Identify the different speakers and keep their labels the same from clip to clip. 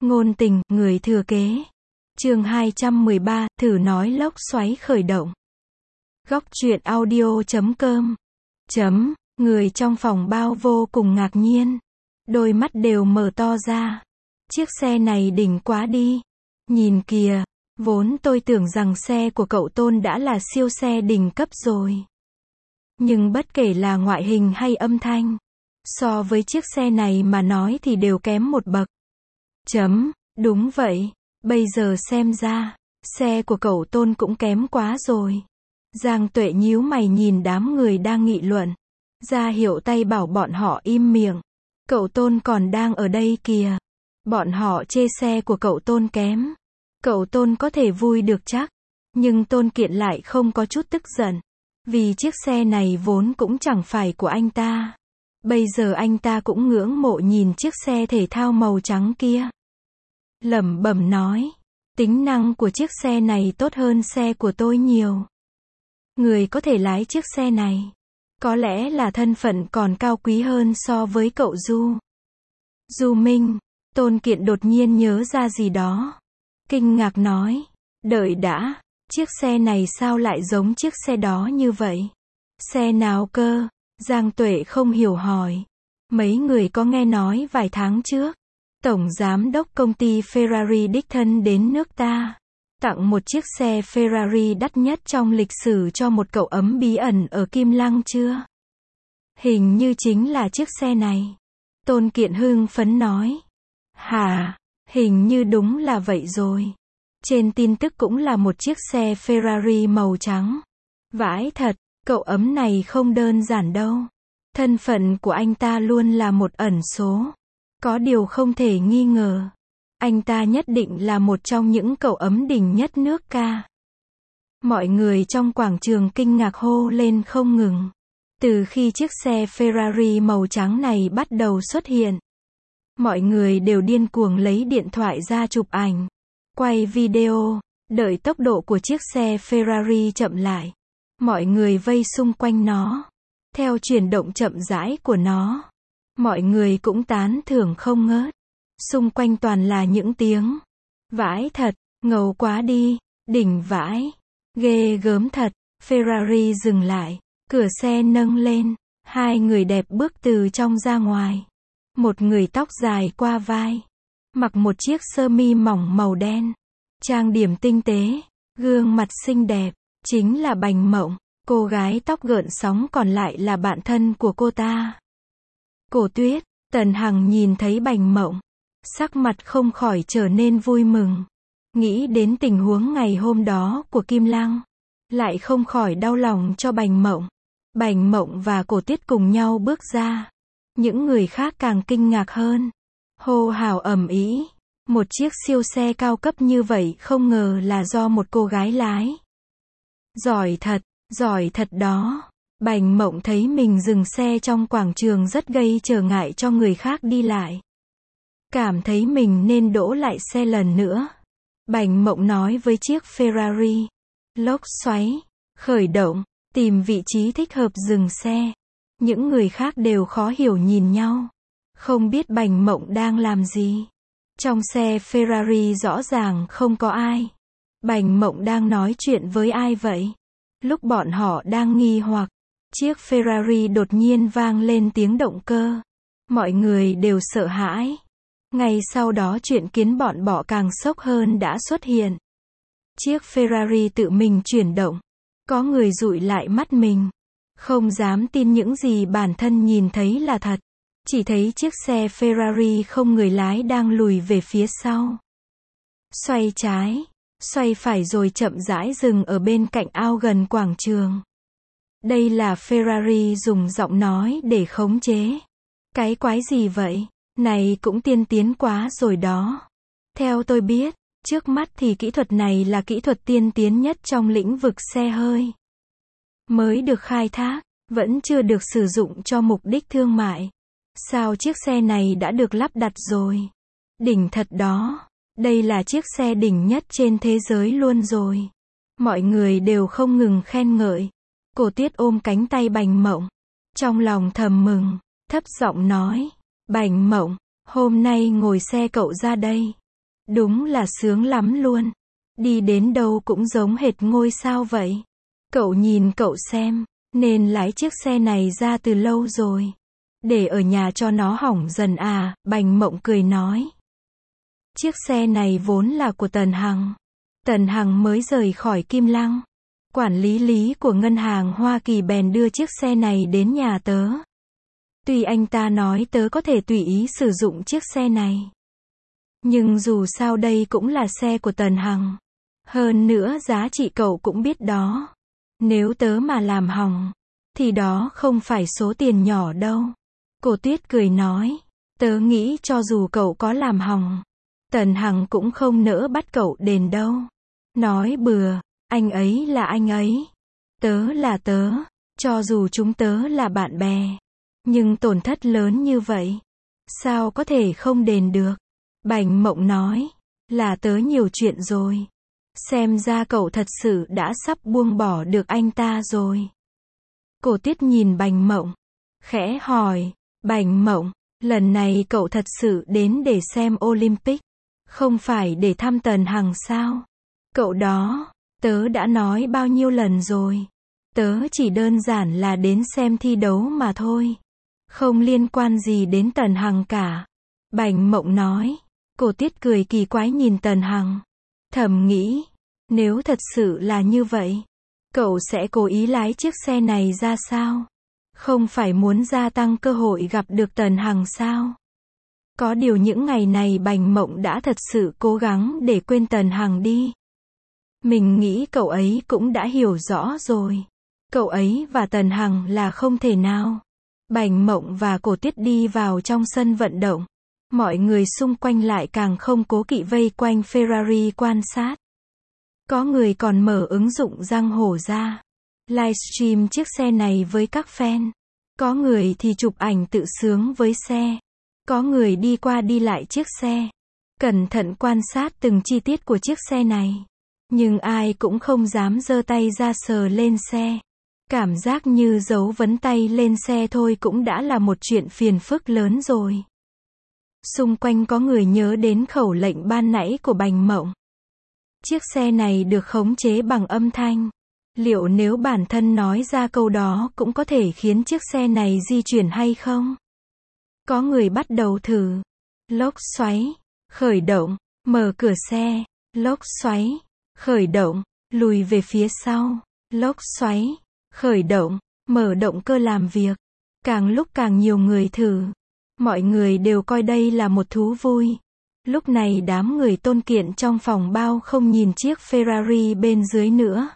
Speaker 1: Ngôn tình, người thừa kế. Chương 213, thử nói lốc xoáy khởi động. Góc truyện audio.com. Người trong phòng bao vô cùng ngạc nhiên. Đôi mắt đều mở to ra. Chiếc xe này đỉnh quá đi. Nhìn kìa, vốn tôi tưởng rằng xe của cậu Tôn đã là siêu xe đỉnh cấp rồi. Nhưng bất kể là ngoại hình hay âm thanh, so với chiếc xe này mà nói thì đều kém một bậc. Đúng vậy, bây giờ xem ra, xe của cậu Tôn cũng kém quá rồi. Giang Tuệ nhíu mày nhìn đám người đang nghị luận, ra hiệu tay bảo bọn họ im miệng. Cậu Tôn còn đang ở đây kìa. Bọn họ chê xe của cậu Tôn kém. Cậu Tôn có thể vui được chắc, nhưng Tôn Kiện lại không có chút tức giận, vì chiếc xe này vốn cũng chẳng phải của anh ta. Bây giờ anh ta cũng ngưỡng mộ nhìn chiếc xe thể thao màu trắng kia. Lẩm bẩm nói, tính năng của chiếc xe này tốt hơn xe của tôi nhiều. Người có thể lái chiếc xe này, có lẽ là thân phận còn cao quý hơn so với cậu Du Minh. Tôn Kiện đột nhiên nhớ ra gì đó. Kinh ngạc nói, đợi đã, chiếc xe này sao lại giống chiếc xe đó như vậy? Xe nào cơ? Giang Tuệ không hiểu hỏi. Mấy người có nghe nói vài tháng trước, Tổng Giám đốc công ty Ferrari đích thân đến nước ta, tặng một chiếc xe Ferrari đắt nhất trong lịch sử cho một cậu ấm bí ẩn ở Kim Lăng chưa? Hình như chính là chiếc xe này. Tôn Kiện hưng phấn nói. Hả? Hình như đúng là vậy rồi. Trên tin tức cũng là một chiếc xe Ferrari màu trắng. Vãi thật, cậu ấm này không đơn giản đâu. Thân phận của anh ta luôn là một ẩn số. Có điều không thể nghi ngờ, anh ta nhất định là một trong những cậu ấm đỉnh nhất nước ca. Mọi người trong quảng trường kinh ngạc hô lên không ngừng. Từ khi chiếc xe Ferrari màu trắng này bắt đầu xuất hiện, mọi người đều điên cuồng lấy điện thoại ra chụp ảnh, quay video, đợi tốc độ của chiếc xe Ferrari chậm lại. Mọi người vây xung quanh nó, theo chuyển động chậm rãi của nó. Mọi người cũng tán thưởng không ngớt. Xung quanh toàn là những tiếng vãi thật, ngầu quá đi, đỉnh vãi, ghê gớm thật. Ferrari dừng lại, cửa xe nâng lên, hai người đẹp bước từ trong ra ngoài. Một người tóc dài qua vai, mặc một chiếc sơ mi mỏng màu đen, trang điểm tinh tế, gương mặt xinh đẹp, chính là Bành Mộng. Cô gái tóc gợn sóng còn lại là bạn thân của cô ta, Cổ Tuyết. Tần Hằng nhìn thấy Bành Mộng, sắc mặt không khỏi trở nên vui mừng. Nghĩ đến tình huống ngày hôm đó của Kim Lăng, lại không khỏi đau lòng cho Bành Mộng. Bành Mộng và Cổ Tuyết cùng nhau bước ra. Những người khác càng kinh ngạc hơn. Hô hào ầm ĩ. Một chiếc siêu xe cao cấp như vậy không ngờ là do một cô gái lái. Giỏi thật đó. Bành Mộng thấy mình dừng xe trong quảng trường rất gây trở ngại cho người khác đi lại. Cảm thấy mình nên đỗ lại xe lần nữa. Bành Mộng nói với chiếc Ferrari, lốc xoáy, khởi động, tìm vị trí thích hợp dừng xe. Những người khác đều khó hiểu nhìn nhau, không biết Bành Mộng đang làm gì. Trong xe Ferrari rõ ràng không có ai. Bành Mộng đang nói chuyện với ai vậy? Lúc bọn họ đang nghi hoặc, chiếc Ferrari đột nhiên vang lên tiếng động cơ. Mọi người đều sợ hãi. Ngay sau đó chuyện khiến bọn họ càng sốc hơn đã xuất hiện. Chiếc Ferrari tự mình chuyển động. Có người dụi lại mắt mình, không dám tin những gì bản thân nhìn thấy là thật. Chỉ thấy chiếc xe Ferrari không người lái đang lùi về phía sau. Xoay trái, xoay phải rồi chậm rãi dừng ở bên cạnh ao gần quảng trường. Đây là Ferrari dùng giọng nói để khống chế. Cái quái gì vậy? Này cũng tiên tiến quá rồi đó. Theo tôi biết, trước mắt thì kỹ thuật này là kỹ thuật tiên tiến nhất trong lĩnh vực xe hơi. Mới được khai thác, vẫn chưa được sử dụng cho mục đích thương mại. Sao chiếc xe này đã được lắp đặt rồi? Đỉnh thật đó. Đây là chiếc xe đỉnh nhất trên thế giới luôn rồi. Mọi người đều không ngừng khen ngợi. Cổ Tuyết ôm cánh tay Bành Mộng, trong lòng thầm mừng, thấp giọng nói, Bành Mộng, hôm nay ngồi xe cậu ra đây. Đúng là sướng lắm luôn. Đi đến đâu cũng giống hệt ngôi sao vậy. Cậu nhìn cậu xem, nên lái chiếc xe này ra từ lâu rồi. Để ở nhà cho nó hỏng dần à, Bành Mộng cười nói. Chiếc xe này vốn là của Tần Hằng. Tần Hằng mới rời khỏi Kim Lăng. Quản lý Lý của ngân hàng Hoa Kỳ bèn đưa chiếc xe này đến nhà tớ. Tuy anh ta nói tớ có thể tùy ý sử dụng chiếc xe này. Nhưng dù sao đây cũng là xe của Tần Hằng. Hơn nữa giá trị cậu cũng biết đó. Nếu tớ mà làm hỏng, thì đó không phải số tiền nhỏ đâu. Cô Tuyết cười nói. Tớ nghĩ cho dù cậu có làm hỏng, Tần Hằng cũng không nỡ bắt cậu đền đâu. Nói bừa, anh ấy là anh ấy. Tớ là tớ. Cho dù chúng tớ là bạn bè, nhưng tổn thất lớn như vậy, sao có thể không đền được? Bành Mộng nói. Là tớ nhiều chuyện rồi. Xem ra cậu thật sự đã sắp buông bỏ được anh ta rồi. Cô Tuyết nhìn Bành Mộng, khẽ hỏi. Bành Mộng, lần này cậu thật sự đến để xem Olympic, không phải để thăm Tần Hằng sao? Cậu đó, tớ đã nói bao nhiêu lần rồi. Tớ chỉ đơn giản là đến xem thi đấu mà thôi. Không liên quan gì đến Tần Hằng cả. Bành Mộng nói. Cô Tuyết cười kỳ quái nhìn Tần Hằng. Thầm nghĩ, nếu thật sự là như vậy, cậu sẽ cố ý lái chiếc xe này ra sao? Không phải muốn gia tăng cơ hội gặp được Tần Hằng sao? Có điều những ngày này Bành Mộng đã thật sự cố gắng để quên Tần Hằng đi. Mình nghĩ cậu ấy cũng đã hiểu rõ rồi. Cậu ấy và Tần Hằng là không thể nào. Bành Mộng và Cổ Tuyết đi vào trong sân vận động. Mọi người xung quanh lại càng không cố kỵ vây quanh Ferrari quan sát. Có người còn mở ứng dụng giang hồ ra, livestream chiếc xe này với các fan. Có người thì chụp ảnh tự sướng với xe. Có người đi qua đi lại chiếc xe, cẩn thận quan sát từng chi tiết của chiếc xe này. Nhưng ai cũng không dám giơ tay ra sờ lên xe. Cảm giác như giấu vấn tay lên xe thôi cũng đã là một chuyện phiền phức lớn rồi. Xung quanh có người nhớ đến khẩu lệnh ban nãy của Bành Mộng. Chiếc xe này được khống chế bằng âm thanh. Liệu nếu bản thân nói ra câu đó cũng có thể khiến chiếc xe này di chuyển hay không? Có người bắt đầu thử. Lốc xoáy, khởi động, mở cửa xe, lốc xoáy, khởi động, lùi về phía sau, lốc xoáy, khởi động, mở động cơ làm việc. Càng lúc càng nhiều người thử. Mọi người đều coi đây là một thú vui. Lúc này đám người Tôn Kiện trong phòng bao không nhìn chiếc Ferrari bên dưới nữa.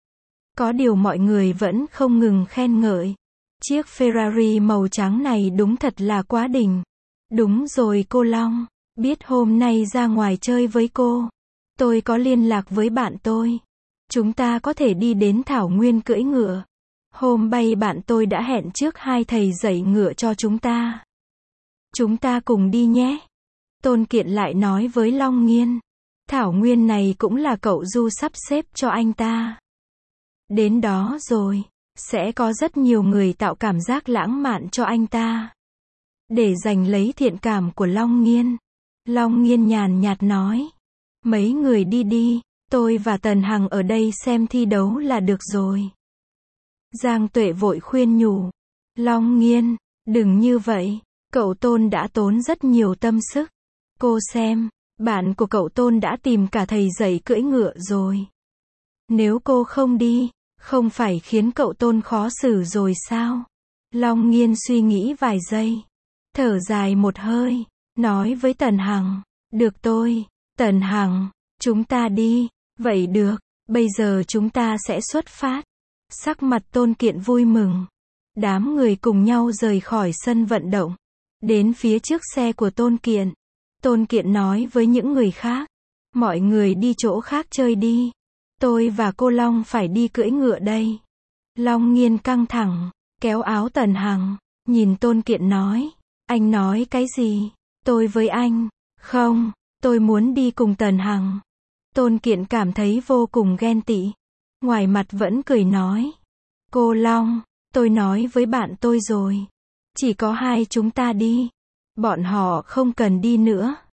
Speaker 1: Có điều mọi người vẫn không ngừng khen ngợi. Chiếc Ferrari màu trắng này đúng thật là quá đỉnh. Đúng rồi cô Long, biết hôm nay ra ngoài chơi với cô, tôi có liên lạc với bạn tôi. Chúng ta có thể đi đến Thảo Nguyên cưỡi ngựa. Hôm bay bạn tôi đã hẹn trước 2 thầy dạy ngựa cho chúng ta. Chúng ta cùng đi nhé. Tôn Kiện lại nói với Long Nghiên. Thảo Nguyên này cũng là cậu Du sắp xếp cho anh ta. Đến đó rồi, sẽ có rất nhiều người tạo cảm giác lãng mạn cho anh ta. Để giành lấy thiện cảm của Long Nghiên. Long Nghiên nhàn nhạt nói. Mấy người đi đi, tôi và Tần Hằng ở đây xem thi đấu là được rồi. Giang Tuệ vội khuyên nhủ. Long Nghiên, đừng như vậy. Cậu Tôn đã tốn rất nhiều tâm sức. Cô xem, bạn của cậu Tôn đã tìm cả thầy dạy cưỡi ngựa rồi. Nếu cô không đi, không phải khiến cậu Tôn khó xử rồi sao? Long Nghiên suy nghĩ vài giây, thở dài một hơi, nói với Tần Hằng. Được tôi, Tần Hằng, chúng ta đi. Vậy được, bây giờ chúng ta sẽ xuất phát. Sắc mặt Tôn Kiện vui mừng. Đám người cùng nhau rời khỏi sân vận động. Đến phía trước xe của Tôn Kiện. Tôn Kiện nói với những người khác. Mọi người đi chỗ khác chơi đi. Tôi và cô Long phải đi cưỡi ngựa đây. Long Nghiên căng thẳng, kéo áo Tần Hằng, nhìn Tôn Kiện nói. Anh nói cái gì? Tôi với anh. Không, tôi muốn đi cùng Tần Hằng. Tôn Kiện cảm thấy vô cùng ghen tị. Ngoài mặt vẫn cười nói. Cô Long, tôi nói với bạn tôi rồi. Chỉ có 2 chúng ta đi. Bọn họ không cần đi nữa.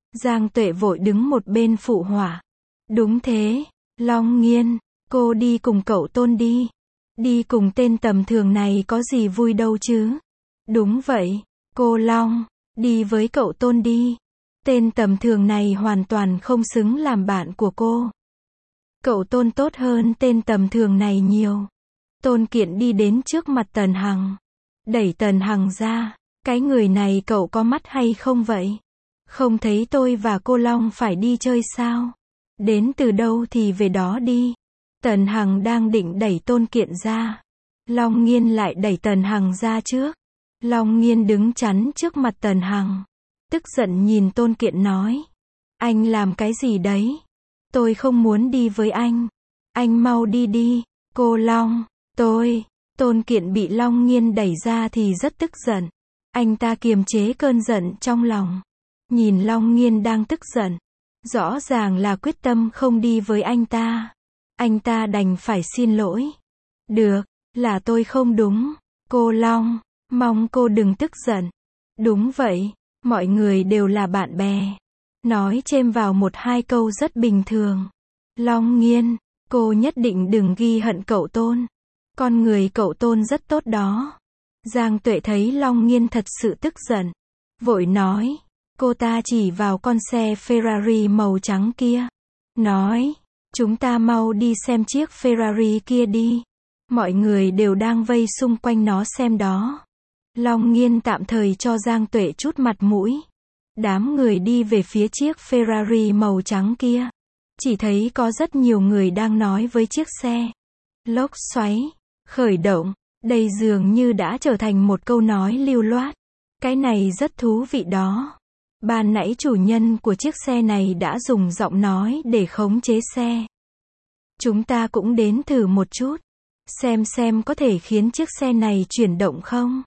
Speaker 1: Giang Tuệ vội đứng một bên phụ họa. Đúng thế, Long Nghiên, cô đi cùng cậu Tôn đi. Đi cùng tên tầm thường này có gì vui đâu chứ. Đúng vậy, cô Long, đi với cậu Tôn đi. Tên tầm thường này hoàn toàn không xứng làm bạn của cô. Cậu Tôn tốt hơn tên tầm thường này nhiều. Tôn Kiện đi đến trước mặt Tần Hằng. Đẩy Tần Hằng ra. Cái người này cậu có mắt hay không vậy? Không thấy tôi và cô Long phải đi chơi sao? Đến từ đâu thì về đó đi. Tần Hằng đang định đẩy Tôn Kiện ra. Long Nghiên lại đẩy Tần Hằng ra trước. Long Nghiên đứng chắn trước mặt Tần Hằng. Tức giận nhìn Tôn Kiện nói. Anh làm cái gì đấy? Tôi không muốn đi với anh. Anh mau đi đi. Cô Long, Tôn Kiện bị Long Nghiên đẩy ra thì rất tức giận. Anh ta kiềm chế cơn giận trong lòng. Nhìn Long Nghiên đang tức giận. Rõ ràng là quyết tâm không đi với anh ta. Anh ta đành phải xin lỗi. Được, là tôi không đúng. Cô Long, mong cô đừng tức giận. Đúng vậy, mọi người đều là bạn bè. Nói chêm vào một hai câu rất bình thường. Long Nghiên, cô nhất định đừng ghi hận cậu Tôn. Con người cậu Tôn rất tốt đó. Giang Tuệ thấy Long Nghiên thật sự tức giận. Vội nói. Cô ta chỉ vào con xe Ferrari màu trắng kia. Nói. Chúng ta mau đi xem chiếc Ferrari kia đi. Mọi người đều đang vây xung quanh nó xem đó. Long Nghiên tạm thời cho Giang Tuệ chút mặt mũi. Đám người đi về phía chiếc Ferrari màu trắng kia. Chỉ thấy có rất nhiều người đang nói với chiếc xe. Lốc xoáy, khởi động. Đây dường như đã trở thành một câu nói lưu loát. Cái này rất thú vị đó. Ban nãy chủ nhân của chiếc xe này đã dùng giọng nói để khống chế xe. Chúng ta cũng đến thử một chút. Xem có thể khiến chiếc xe này chuyển động không?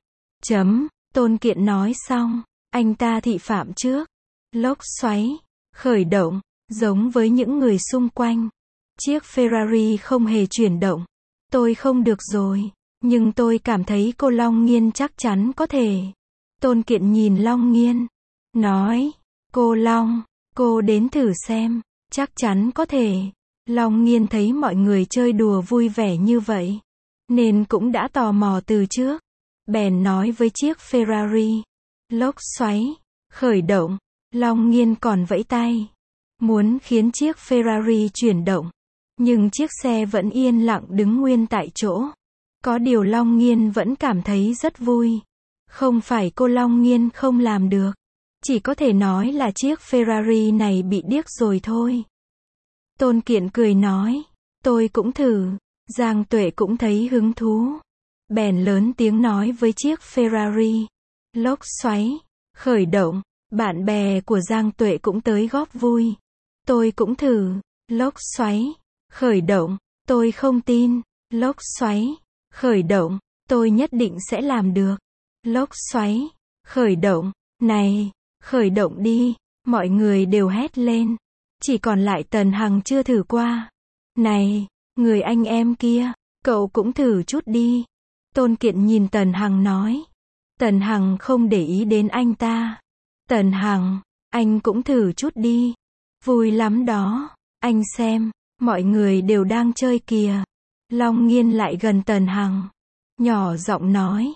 Speaker 1: Tôn Kiện nói xong. Anh ta thị phạm trước. Lốc xoáy, khởi động, giống với những người xung quanh. Chiếc Ferrari không hề chuyển động. Tôi không được rồi. Nhưng tôi cảm thấy cô Long Nghiên chắc chắn có thể. Tôn Kiện nhìn Long Nghiên. Nói. Cô Long, cô đến thử xem. Chắc chắn có thể. Long Nghiên thấy mọi người chơi đùa vui vẻ như vậy. Nên cũng đã tò mò từ trước. Bèn nói với chiếc Ferrari. Lốc xoáy, khởi động. Long Nghiên còn vẫy tay. Muốn khiến chiếc Ferrari chuyển động. Nhưng chiếc xe vẫn yên lặng đứng nguyên tại chỗ. Có điều Long Nghiên vẫn cảm thấy rất vui. Không phải cô Long Nghiên không làm được. Chỉ có thể nói là chiếc Ferrari này bị điếc rồi thôi. Tôn Kiện cười nói. Tôi cũng thử. Giang Tuệ cũng thấy hứng thú. Bèn lớn tiếng nói với chiếc Ferrari. Lốc xoáy, khởi động. Bạn bè của Giang Tuệ cũng tới góp vui. Tôi cũng thử. Lốc xoáy, khởi động. Tôi không tin. Lốc xoáy, khởi động. Tôi nhất định sẽ làm được. Lốc xoáy, khởi động. Này, khởi động đi. Mọi người đều hét lên. Chỉ còn lại Tần Hằng chưa thử qua. Này, người anh em kia, cậu cũng thử chút đi. Tôn Kiện nhìn Tần Hằng nói. Tần Hằng không để ý đến anh ta. Tần Hằng, anh cũng thử chút đi. Vui lắm đó. Anh xem, mọi người đều đang chơi kìa. Long Nghiên lại gần Tần Hằng. Nhỏ giọng nói.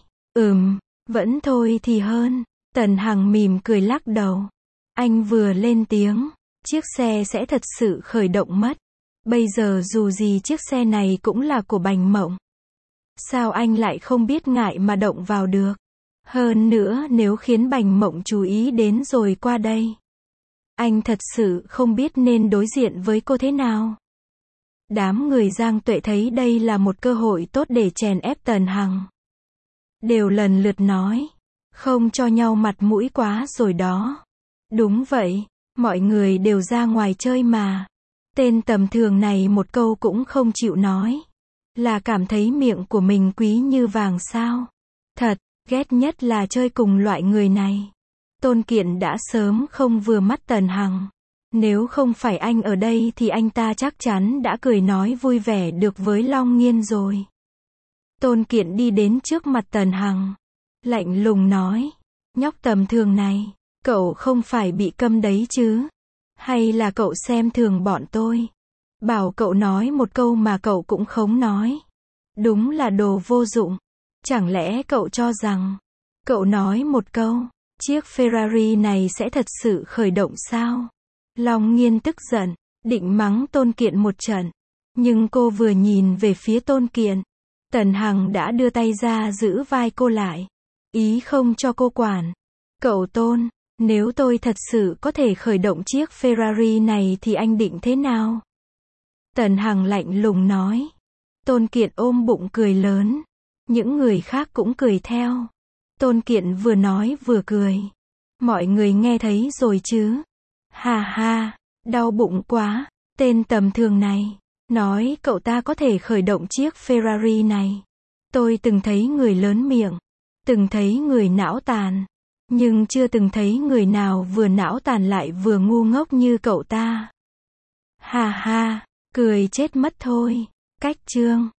Speaker 1: Vẫn thôi thì hơn. Tần Hằng mỉm cười lắc đầu. Anh vừa lên tiếng. Chiếc xe sẽ thật sự khởi động mất. Bây giờ dù gì chiếc xe này cũng là của Bành Mộng. Sao anh lại không biết ngại mà động vào được? Hơn nữa nếu khiến Bành Mộng chú ý đến rồi qua đây. Anh thật sự không biết nên đối diện với cô thế nào. Đám người Giang Tuệ thấy đây là một cơ hội tốt để chèn ép Tần Hằng. Đều lần lượt nói. Không cho nhau mặt mũi quá rồi đó. Đúng vậy, mọi người đều ra ngoài chơi mà. Tên tầm thường này một câu cũng không chịu nói. Là cảm thấy miệng của mình quý như vàng sao? Thật, ghét nhất là chơi cùng loại người này. Tôn Kiện đã sớm không vừa mắt Tần Hằng. Nếu không phải anh ở đây thì anh ta chắc chắn đã cười nói vui vẻ được với Long Nghiên rồi. Tôn Kiện đi đến trước mặt Tần Hằng. Lạnh lùng nói. Nhóc tầm thường này, Cậu không phải bị câm đấy chứ? Hay là cậu xem thường bọn tôi? Bảo cậu nói một câu mà cậu cũng không nói. Đúng là đồ vô dụng. Chẳng lẽ cậu cho rằng, cậu nói một câu, chiếc Ferrari này sẽ thật sự khởi động sao? Long Nghiên tức giận, định mắng Tôn Kiện một trận. Nhưng cô vừa nhìn về phía Tôn Kiện, Tần Hằng đã đưa tay ra giữ vai cô lại. Ý không cho cô quản. Cậu Tôn, nếu tôi thật sự có thể khởi động chiếc Ferrari này thì anh định thế nào? Tần Hằng lạnh lùng nói. Tôn Kiện ôm bụng cười lớn. Những người khác cũng cười theo. Tôn Kiện vừa nói vừa cười. Mọi người nghe thấy rồi chứ? Ha ha, đau bụng quá. Tên tầm thường này nói cậu ta có thể khởi động chiếc Ferrari này. Tôi từng thấy người lớn miệng, từng thấy người não tàn, nhưng chưa từng thấy người nào vừa não tàn lại vừa ngu ngốc như cậu ta. Ha ha, cười chết mất thôi. Cách chương